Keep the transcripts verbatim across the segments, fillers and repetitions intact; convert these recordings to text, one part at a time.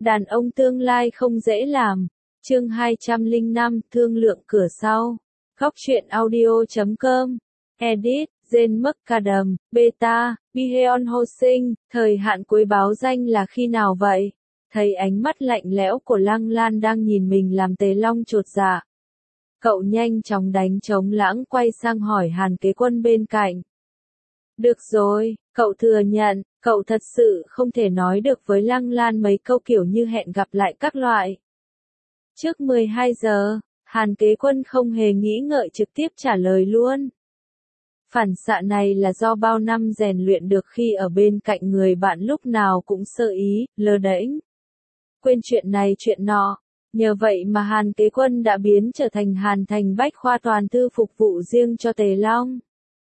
Đàn ông tương lai không dễ làm. Chương hai trăm lẻ năm, thương lượng cửa sau. Góc truyện audio chấm com. Edit, Jane McAdam, Beta, Bihyeon Hosing, thời hạn cuối báo danh là khi nào vậy? Thấy ánh mắt lạnh lẽo của Lăng Lan đang nhìn mình làm Tề Long chột dạ. Cậu nhanh chóng đánh trống lãng quay sang hỏi Hàn Kế Quân bên cạnh. Được rồi, cậu thừa nhận, cậu thật sự không thể nói được với Lăng Lan mấy câu kiểu như hẹn gặp lại các loại. Trước mười hai giờ, Hàn Kế Quân không hề nghĩ ngợi trực tiếp trả lời luôn. Phản xạ này là do bao năm rèn luyện được khi ở bên cạnh người bạn lúc nào cũng sơ ý, lơ đễnh. Quên chuyện này chuyện nọ. Nhờ vậy mà Hàn Kế Quân đã biến trở thành Hàn Thành Bách Khoa toàn thư phục vụ riêng cho Tề Long.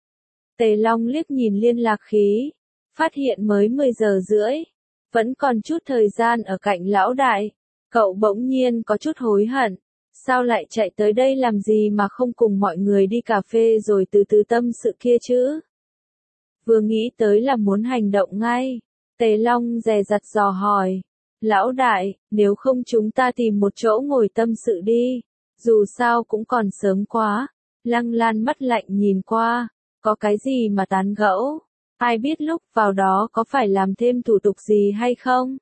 Tề Long liếc nhìn liên lạc khí, phát hiện mới mười giờ rưỡi, vẫn còn chút thời gian ở cạnh lão đại. Cậu bỗng nhiên có chút hối hận, sao lại chạy tới đây làm gì mà không cùng mọi người đi cà phê rồi từ từ tâm sự kia chứ? Vừa nghĩ tới là muốn hành động ngay, Tề Long dè dặt dò hỏi. Lão đại, nếu không chúng ta tìm một chỗ ngồi tâm sự đi, dù sao cũng còn sớm quá. Lăng Lan mắt lạnh nhìn qua, có cái gì mà tán gẫu, ai biết lúc vào đó có phải làm thêm thủ tục gì hay không?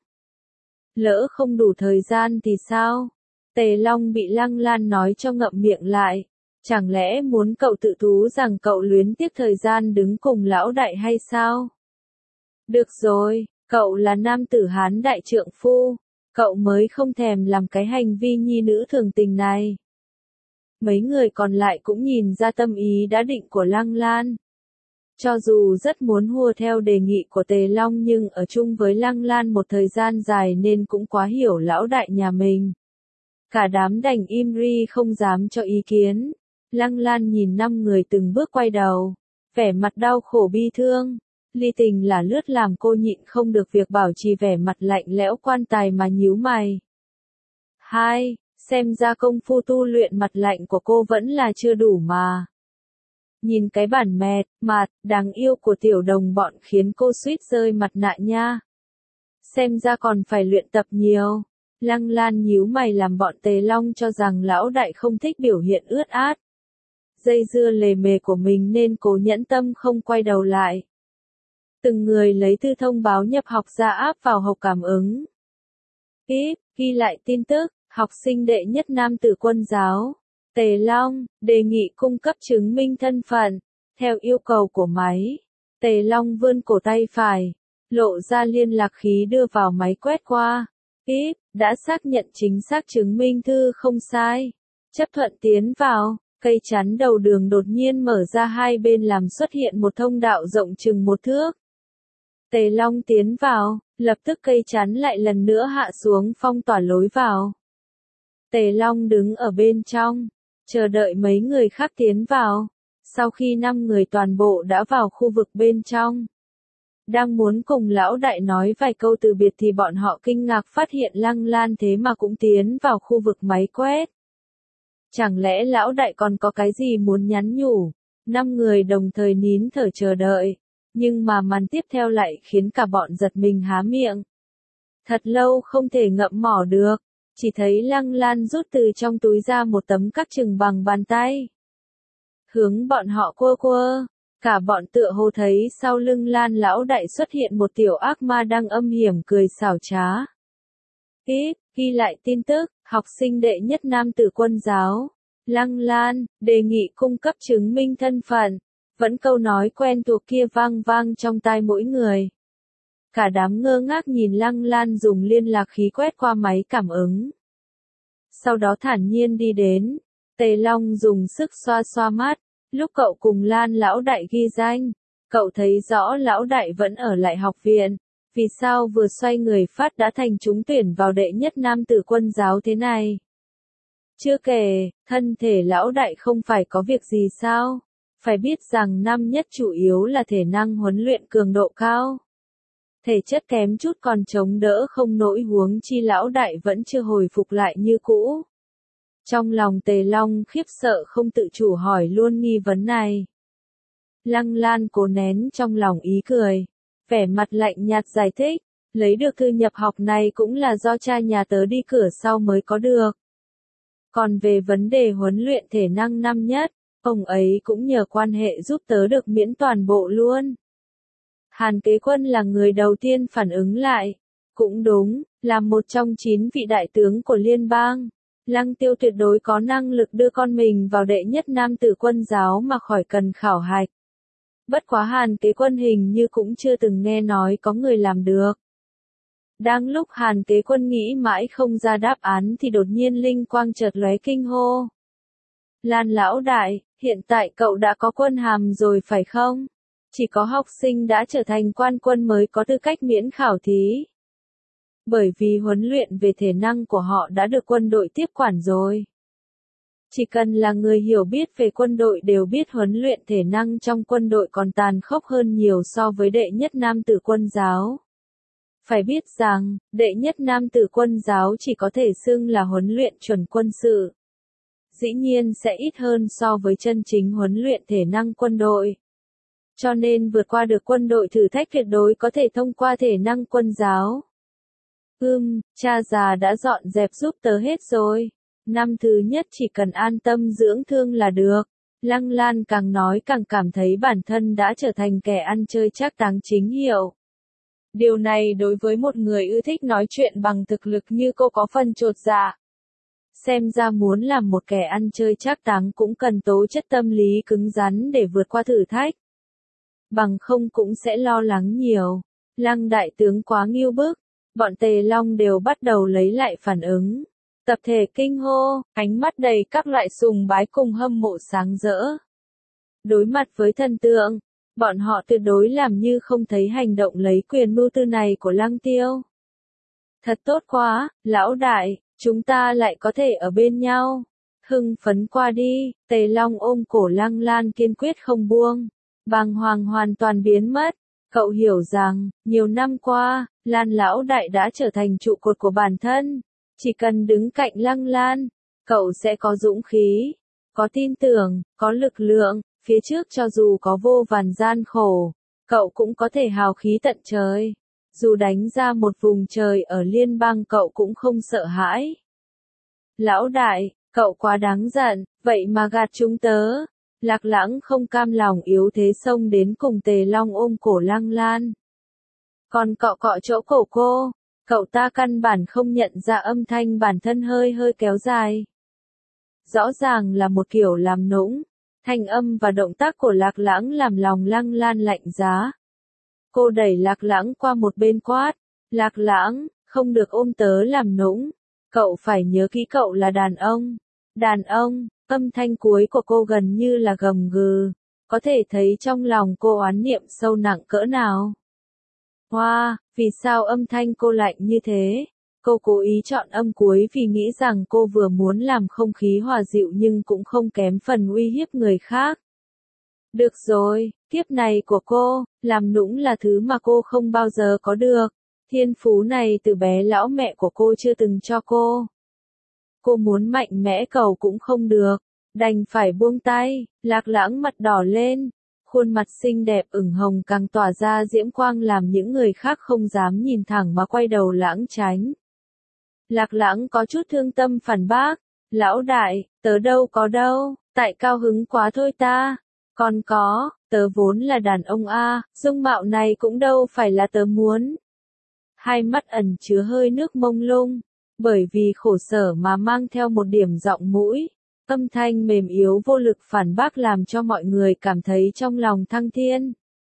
Lỡ không đủ thời gian thì sao? Tề Long bị Lăng Lan nói cho ngậm miệng lại, chẳng lẽ muốn cậu tự thú rằng cậu luyến tiếc thời gian đứng cùng lão đại hay sao? Được rồi. Cậu là nam tử Hán đại trượng phu, cậu mới không thèm làm cái hành vi nhi nữ thường tình này. Mấy người còn lại cũng nhìn ra tâm ý đã định của Lăng Lan. Cho dù rất muốn hùa theo đề nghị của Tề Long nhưng ở chung với Lăng Lan một thời gian dài nên cũng quá hiểu lão đại nhà mình. Cả đám đành im ri không dám cho ý kiến. Lăng Lan nhìn năm người từng bước quay đầu, vẻ mặt đau khổ bi thương. Ly Tình là lướt làm cô nhịn không được việc bảo trì vẻ mặt lạnh lẽo quan tài mà nhíu mày. Hai, xem ra công phu tu luyện mặt lạnh của cô vẫn là chưa đủ mà. Nhìn cái bản mẹt, mạt, đáng yêu của tiểu đồng bọn khiến cô suýt rơi mặt nạ nha. Xem ra còn phải luyện tập nhiều. Lăng Lan nhíu mày làm bọn Tề Long cho rằng lão đại không thích biểu hiện ướt át. Dây dưa lề mề của mình nên cố nhẫn tâm không quay đầu lại. Từng người lấy thư thông báo nhập học ra áp vào hộp cảm ứng. Kíp, ghi lại tin tức, học sinh đệ nhất nam tử Quân giáo. Tề Long, đề nghị cung cấp chứng minh thân phận. Theo yêu cầu của máy, Tề Long vươn cổ tay phải, lộ ra liên lạc khí đưa vào máy quét qua. Kíp, đã xác nhận chính xác chứng minh thư không sai. Chấp thuận tiến vào. Cây chắn đầu đường đột nhiên mở ra hai bên làm xuất hiện một thông đạo rộng chừng một thước. Tề Long tiến vào, lập tức cây chắn lại lần nữa hạ xuống phong tỏa lối vào. Tề Long đứng ở bên trong, chờ đợi mấy người khác tiến vào. Sau khi năm người toàn bộ đã vào khu vực bên trong, đang muốn cùng lão đại nói vài câu từ biệt thì bọn họ kinh ngạc phát hiện Lăng Lan thế mà cũng tiến vào khu vực máy quét. Chẳng lẽ lão đại còn có cái gì muốn nhắn nhủ? Năm người đồng thời nín thở chờ đợi. Nhưng mà màn tiếp theo lại khiến cả bọn giật mình há miệng. Thật lâu không thể ngậm mỏ được, chỉ thấy Lăng Lan rút từ trong túi ra một tấm các chừng bằng bàn tay. Hướng bọn họ quơ quơ, cả bọn tựa hồ thấy sau lưng Lan lão đại xuất hiện một tiểu ác ma đang âm hiểm cười xảo trá. Kíp, ghi lại tin tức, học sinh đệ nhất nam tử Quân giáo. Lăng Lan, đề nghị cung cấp chứng minh thân phận. Vẫn câu nói quen thuộc kia vang vang trong tai mỗi người. Cả đám ngơ ngác nhìn Lăng Lan dùng liên lạc khí quét qua máy cảm ứng. Sau đó thản nhiên đi đến. Tề Long dùng sức xoa xoa mắt. Lúc cậu cùng Lan lão đại ghi danh, cậu thấy rõ lão đại vẫn ở lại học viện. Vì sao vừa xoay người phát đã thành trúng tuyển vào đệ nhất nam tử Quân giáo thế này? Chưa kể, thân thể lão đại không phải có việc gì sao? Phải biết rằng năm nhất chủ yếu là thể năng huấn luyện cường độ cao. Thể chất kém chút còn chống đỡ không nổi huống chi lão đại vẫn chưa hồi phục lại như cũ. Trong lòng Tề Long khiếp sợ không tự chủ hỏi luôn nghi vấn này. Lăng Lan cố nén trong lòng ý cười, vẻ mặt lạnh nhạt giải thích, lấy được thư nhập học này cũng là do cha nhà tớ đi cửa sau mới có được. Còn về vấn đề huấn luyện thể năng năm nhất, ông ấy cũng nhờ quan hệ giúp tớ được miễn toàn bộ luôn. Hàn Kế Quân là người đầu tiên phản ứng lại. Cũng đúng, là một trong chín vị đại tướng của liên bang. Lăng Tiêu tuyệt đối có năng lực đưa con mình vào đệ nhất nam tử quân giáo mà khỏi cần khảo hạch. Bất quá Hàn Kế Quân hình như cũng chưa từng nghe nói có người làm được. Đang lúc Hàn Kế Quân nghĩ mãi không ra đáp án thì đột nhiên linh quang chợt lóe kinh hô. Lan lão đại, hiện tại cậu đã có quân hàm rồi phải không? Chỉ có học sinh đã trở thành quan quân mới có tư cách miễn khảo thí. Bởi vì huấn luyện về thể năng của họ đã được quân đội tiếp quản rồi. Chỉ cần là người hiểu biết về quân đội đều biết huấn luyện thể năng trong quân đội còn tàn khốc hơn nhiều so với đệ nhất nam tử quân giáo. Phải biết rằng, đệ nhất nam tử quân giáo chỉ có thể xưng là huấn luyện chuẩn quân sự. Dĩ nhiên sẽ ít hơn so với chân chính huấn luyện thể năng quân đội. Cho nên vượt qua được quân đội thử thách tuyệt đối có thể thông qua thể năng quân giáo. Ừm, cha già đã dọn dẹp giúp tớ hết rồi. Năm thứ nhất chỉ cần an tâm dưỡng thương là được. Lăng Lan càng nói càng cảm thấy bản thân đã trở thành kẻ ăn chơi trác táng chính hiệu. Điều này đối với một người ưa thích nói chuyện bằng thực lực như cô có phần chột dạ. Xem ra muốn làm một kẻ ăn chơi trác táng cũng cần tố chất tâm lý cứng rắn để vượt qua thử thách. Bằng không cũng sẽ lo lắng nhiều. Lăng đại tướng quá nghiêu bức. Bọn Tề Long đều bắt đầu lấy lại phản ứng. Tập thể kinh hô, ánh mắt đầy các loại sùng bái cùng hâm mộ sáng rỡ. Đối mặt với thần tượng, bọn họ tuyệt đối làm như không thấy hành động lấy quyền mưu tư này của Lăng Tiêu. Thật tốt quá, lão đại, chúng ta lại có thể ở bên nhau. Hưng phấn qua đi, Tề Long ôm cổ Lăng Lan kiên quyết không buông. Bàng hoàng hoàn toàn biến mất. Cậu hiểu rằng, nhiều năm qua, Lan lão đại đã trở thành trụ cột của bản thân. Chỉ cần đứng cạnh Lăng Lan, cậu sẽ có dũng khí, có tin tưởng, có lực lượng, phía trước cho dù có vô vàn gian khổ, cậu cũng có thể hào khí tận trời. Dù đánh ra một vùng trời ở liên bang cậu cũng không sợ hãi. Lão đại, cậu quá đáng giận, vậy mà gạt chúng tớ. Lạc Lãng không cam lòng yếu thế xông đến cùng Tề Long ôm cổ Lăng Lan. Còn cọ cọ chỗ cổ cô, cậu ta căn bản không nhận ra âm thanh bản thân hơi hơi kéo dài. Rõ ràng là một kiểu làm nũng, thanh âm và động tác của Lạc Lãng làm lòng Lăng Lan lạnh giá. Cô đẩy Lạc Lãng qua một bên quát, Lạc Lãng, không được ôm tớ làm nũng, cậu phải nhớ kỹ cậu là đàn ông. Đàn ông, âm thanh cuối của cô gần như là gầm gừ, có thể thấy trong lòng cô oán niệm sâu nặng cỡ nào. Hoa, wow, vì sao âm thanh cô lạnh như thế? Cô cố ý chọn âm cuối vì nghĩ rằng cô vừa muốn làm không khí hòa dịu nhưng cũng không kém phần uy hiếp người khác. Được rồi, kiếp này của cô, làm nũng là thứ mà cô không bao giờ có được. Thiên phú này từ bé lão mẹ của cô chưa từng cho cô. Cô muốn mạnh mẽ cầu cũng không được, đành phải buông tay. Lạc Lãng mặt đỏ lên, khuôn mặt xinh đẹp ửng hồng càng tỏa ra diễm quang làm những người khác không dám nhìn thẳng mà quay đầu lãng tránh. Lạc Lãng có chút thương tâm phản bác, lão đại, tớ đâu có đâu, tại cao hứng quá thôi ta. Còn có, tớ vốn là đàn ông a, dung mạo này cũng đâu phải là tớ muốn. Hai mắt ẩn chứa hơi nước mông lung, bởi vì khổ sở mà mang theo một điểm giọng mũi, âm thanh mềm yếu vô lực phản bác làm cho mọi người cảm thấy trong lòng thăng thiên.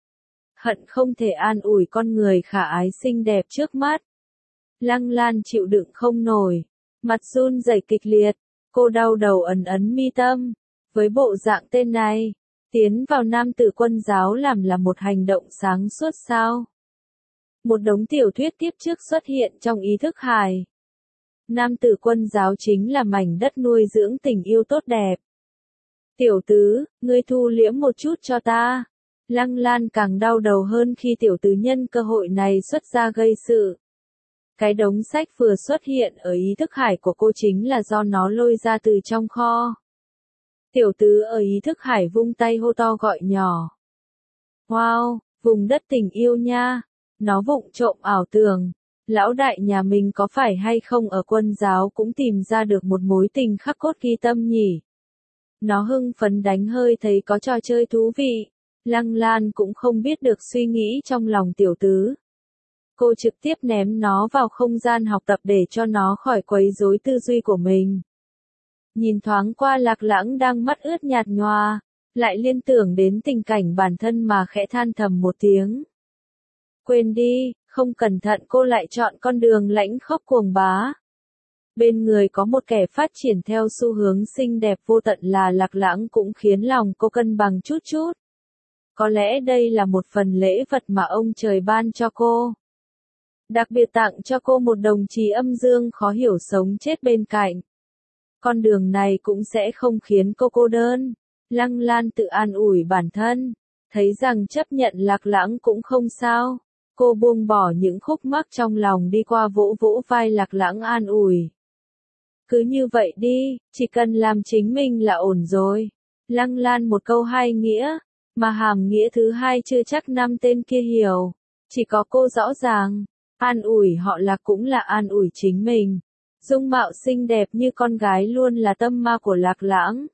Hận không thể an ủi con người khả ái xinh đẹp trước mắt. Lăng Lan chịu đựng không nổi, mặt run rẩy kịch liệt, cô đau đầu ấn ấn mi tâm. Với bộ dạng tên này, tiến vào nam tử quân giáo làm là một hành động sáng suốt sao? Một đống tiểu thuyết tiếp trước xuất hiện trong ý thức Hải. Nam tử quân giáo chính là mảnh đất nuôi dưỡng tình yêu tốt đẹp. Tiểu tứ, ngươi thu liễm một chút cho ta. Lăng Lan càng đau đầu hơn khi tiểu tứ nhân cơ hội này xuất ra gây sự. Cái đống sách vừa xuất hiện ở ý thức hải của cô chính là do nó lôi ra từ trong kho. Tiểu tứ ở ý thức hải vung tay hô to gọi nhỏ. Wow, vùng đất tình yêu nha. nó vụng trộm ảo tưởng, lão đại nhà mình có phải hay không ở quân giáo cũng tìm ra được một mối tình khắc cốt ghi tâm nhỉ. Nó hưng phấn đánh hơi thấy có trò chơi thú vị. Lăng Lan cũng không biết được suy nghĩ trong lòng tiểu tứ. Cô trực tiếp ném nó vào không gian học tập để cho nó khỏi quấy rối tư duy của mình. Nhìn thoáng qua Lạc Lãng đang mắt ướt nhạt nhòa, lại liên tưởng đến tình cảnh bản thân mà khẽ than thầm một tiếng. Quên đi, không cẩn thận cô lại chọn con đường lãnh khốc cuồng bá. Bên người có một kẻ phát triển theo xu hướng xinh đẹp vô tận là Lạc Lãng cũng khiến lòng cô cân bằng chút chút. Có lẽ đây là một phần lễ vật mà ông trời ban cho cô. Đặc biệt tặng cho cô một đồng chí âm dương khó hiểu sống chết bên cạnh. Con đường này cũng sẽ không khiến cô cô đơn. Lăng Lan tự an ủi bản thân, thấy rằng chấp nhận Lạc Lãng cũng không sao. Cô buông bỏ những khúc mắc trong lòng đi qua vỗ vỗ vai Lạc Lãng an ủi. Cứ như vậy đi, chỉ cần làm chính mình là ổn rồi. Lăng Lan một câu hai nghĩa, mà hàm nghĩa thứ hai chưa chắc năm tên kia hiểu. Chỉ có cô rõ ràng, an ủi họ Lạc cũng là an ủi chính mình. Dung mạo xinh đẹp như con gái luôn là tâm ma của Lạc Lãng.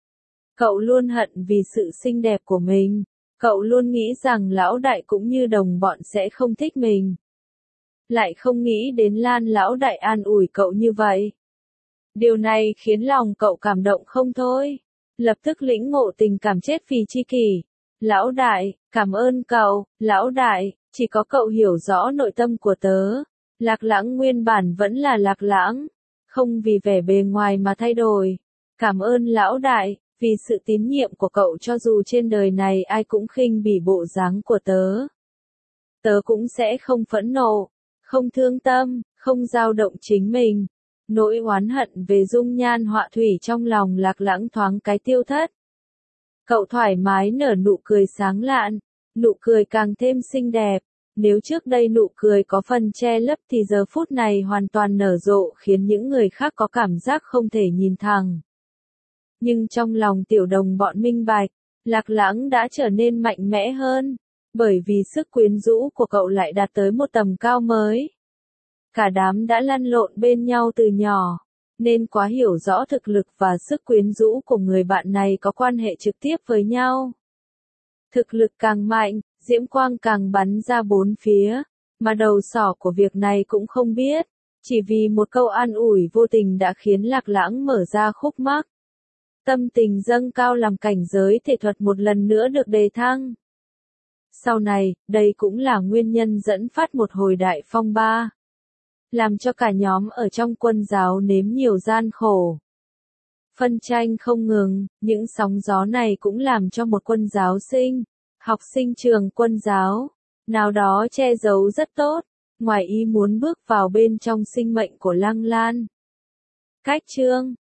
Cậu luôn hận vì sự xinh đẹp của mình. Cậu luôn nghĩ rằng lão đại cũng như đồng bọn sẽ không thích mình. Lại không nghĩ đến Lan lão đại an ủi cậu như vậy. Điều này khiến lòng cậu cảm động không thôi. Lập tức lĩnh ngộ tình cảm chết vì chi kỷ. Lão đại, cảm ơn cậu, lão đại, chỉ có cậu hiểu rõ nội tâm của tớ. Lạc Lãng nguyên bản vẫn là Lạc Lãng, không vì vẻ bề ngoài mà thay đổi. Cảm ơn lão đại, vì sự tín nhiệm của cậu cho dù trên đời này ai cũng khinh bỉ bộ dáng của tớ. Tớ cũng sẽ không phẫn nộ, không thương tâm, không dao động chính mình. Nỗi oán hận về dung nhan họa thủy trong lòng Lạc Lãng thoáng cái tiêu thất. Cậu thoải mái nở nụ cười sáng lạn, nụ cười càng thêm xinh đẹp. Nếu trước đây nụ cười có phần che lấp thì giờ phút này hoàn toàn nở rộ khiến những người khác có cảm giác không thể nhìn thẳng. Nhưng trong lòng tiểu đồng bọn minh bạch, Lạc Lãng đã trở nên mạnh mẽ hơn, bởi vì sức quyến rũ của cậu lại đạt tới một tầm cao mới. Cả đám đã lăn lộn bên nhau từ nhỏ, nên quá hiểu rõ thực lực và sức quyến rũ của người bạn này có quan hệ trực tiếp với nhau. Thực lực càng mạnh, diễm quang càng bắn ra bốn phía, mà đầu sỏ của việc này cũng không biết, chỉ vì một câu an ủi vô tình đã khiến Lạc Lãng mở ra khúc mắc. Tâm tình dâng cao làm cảnh giới thể thuật một lần nữa được đề thăng. Sau này, đây cũng là nguyên nhân dẫn phát một hồi đại phong ba, làm cho cả nhóm ở trong quân giáo nếm nhiều gian khổ. Phân tranh không ngừng, những sóng gió này cũng làm cho một quân giáo sinh, học sinh trường quân giáo, nào đó che giấu rất tốt, ngoài ý muốn bước vào bên trong sinh mệnh của Lăng Lan. Cách chương